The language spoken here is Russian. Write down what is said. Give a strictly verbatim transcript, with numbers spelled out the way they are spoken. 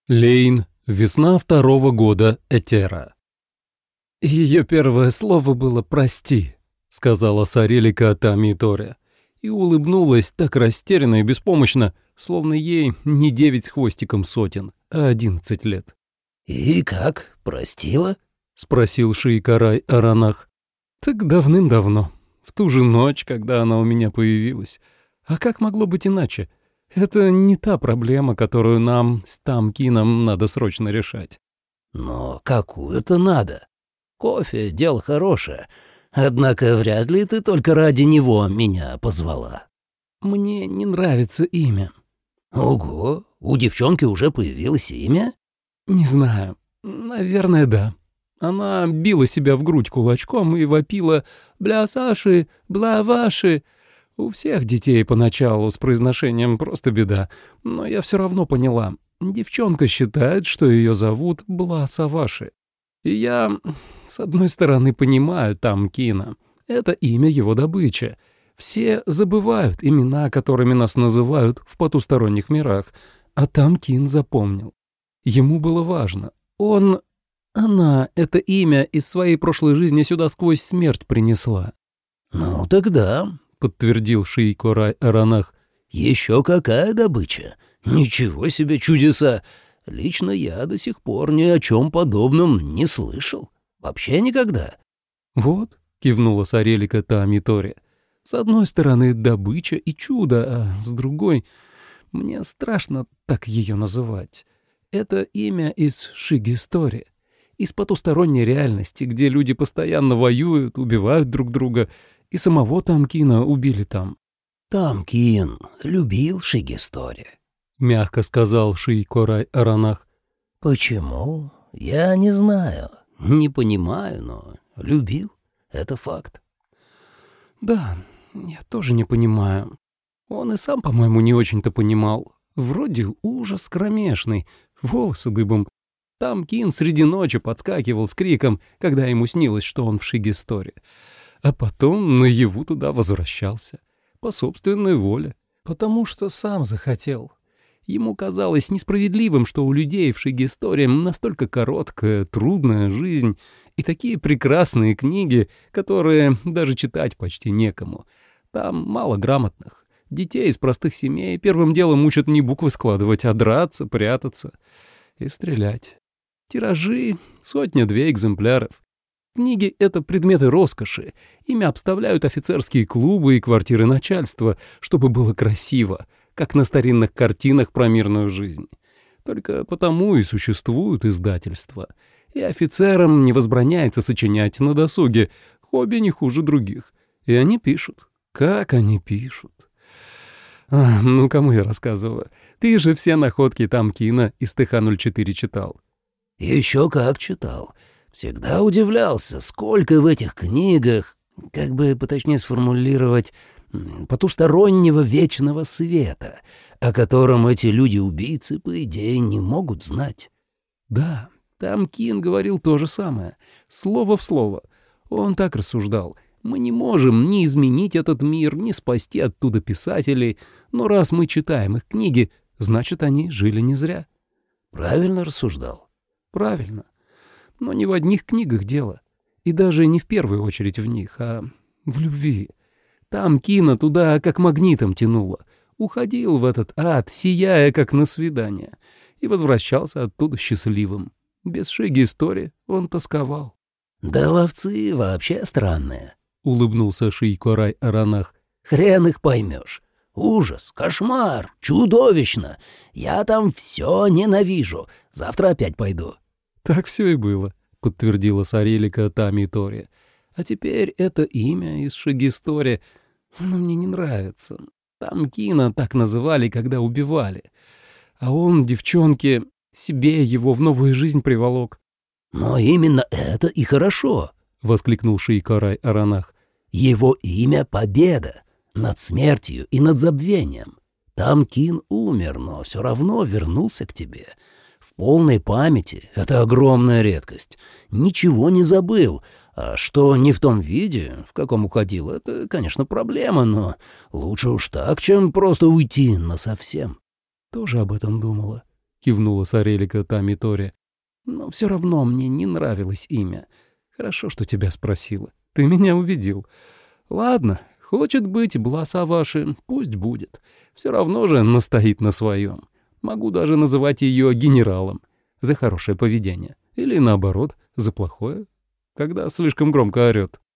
Лейн. Весна второго года Этера. «Ее первое слово было «прости», — сказала Сарелика Тами Торе, и улыбнулась так растерянно и беспомощно, словно ей не девять с хвостиком сотен, а одиннадцать лет. «И как, простила?» — спросил Шейкарай Аранах. «Так давным-давно, в ту же ночь, когда она у меня появилась. А как могло быть иначе? Это не та проблема, которую нам с Тамкином надо срочно решать». «Но какую-то надо. Кофе — дело хорошее. Однако вряд ли ты только ради него меня позвала». «Мне не нравится имя». «Ого, у девчонки уже появилось имя?» «Не знаю. Наверное, да». Она била себя в грудь кулачком и вопила «Бля Саши, бля ваши». У всех детей поначалу с произношением просто беда, но я все равно поняла. Девчонка считает, что ее зовут Бла Саваши. И я, с одной стороны, понимаю Тамкина. Это имя его добыча. Все забывают имена, которыми нас называют в потусторонних мирах, а Тамкин запомнил. Ему было важно. Он... Она это имя из своей прошлой жизни сюда сквозь смерть принесла. «Ну тогда», — подтвердил Шейкарай Аранах, — «еще какая добыча! Ничего себе чудеса! Лично я до сих пор ни о чем подобном не слышал. Вообще никогда». «Вот», — кивнула Сарелика Тами Торе, — «с одной стороны добыча и чудо, а с другой... Мне страшно так ее называть. Это имя из Шигистори, из потусторонней реальности, где люди постоянно воюют, убивают друг друга, и самого Тамкина убили там». «Тамкин любил Шигистори», — мягко сказал Шейкарай Аранах. «Почему? Я не знаю, не понимаю, но любил. Это факт». «Да, я тоже не понимаю. Он и сам, по-моему, не очень-то понимал. Вроде ужас кромешный, волосы дыбом. Тамкин среди ночи подскакивал с криком, когда ему снилось, что он в Шигисторе. А потом наяву туда возвращался. По собственной воле. Потому что сам захотел. Ему казалось несправедливым, что у людей в Шигисторе настолько короткая, трудная жизнь и такие прекрасные книги, которые даже читать почти некому. Там мало грамотных. Детей из простых семей первым делом учат не буквы складывать, а драться, прятаться и стрелять. Тиражи — сотня-две экземпляров. Книги — это предметы роскоши. Ими обставляют офицерские клубы и квартиры начальства, чтобы было красиво, как на старинных картинах про мирную жизнь. Только потому и существуют издательства. И офицерам не возбраняется сочинять на досуге, хобби не хуже других. И они пишут. Как они пишут. А, ну, кому я рассказываю? Ты же все находки Тамкина из Тэ Ха ноль четыре читал. «Еще как читал. Всегда удивлялся, сколько в этих книгах, как бы поточнее сформулировать, потустороннего вечного света, о котором эти люди-убийцы, по идее, не могут знать». Да, Тамкин говорил то же самое, слово в слово. Он так рассуждал. Мы не можем ни изменить этот мир, ни спасти оттуда писателей, но раз мы читаем их книги, значит, они жили не зря. Правильно рассуждал? Правильно. Но не в одних книгах дело. И даже не в первую очередь в них, а в любви. Тамкина туда как магнитом тянуло. Уходил в этот ад, сияя как на свидание, и возвращался оттуда счастливым. Без Шигистори он тосковал. «Да ловцы вообще странные», — улыбнулся Шейкарай Аранах. «Хрен их поймешь. Ужас, кошмар, чудовищно. Я там все ненавижу. Завтра опять пойду». «Так все и было», — подтвердила Сарелика Тами Торе. «А теперь это имя из Шигистори, но мне не нравится. Тамкина так называли, когда убивали. А он, девчонке, себе его в новую жизнь приволок». «Но именно это и хорошо», — воскликнул Шейкарай Аранах. «Его имя — победа над смертью и над забвением. Тамкин умер, но все равно вернулся к тебе. В полной памяти — это огромная редкость. Ничего не забыл. А что не в том виде, в каком уходил, это, конечно, проблема, но лучше уж так, чем просто уйти насовсем». Тоже об этом думала. — кивнула Сарелика Тамитори. «Но все равно мне не нравилось имя. Хорошо, что тебя спросила. Ты меня убедил. Ладно, хочет быть Бласаваши, пусть будет. Все равно же настоит на своем. Могу даже называть ее генералом за хорошее поведение. Или наоборот, за плохое, когда слишком громко орет».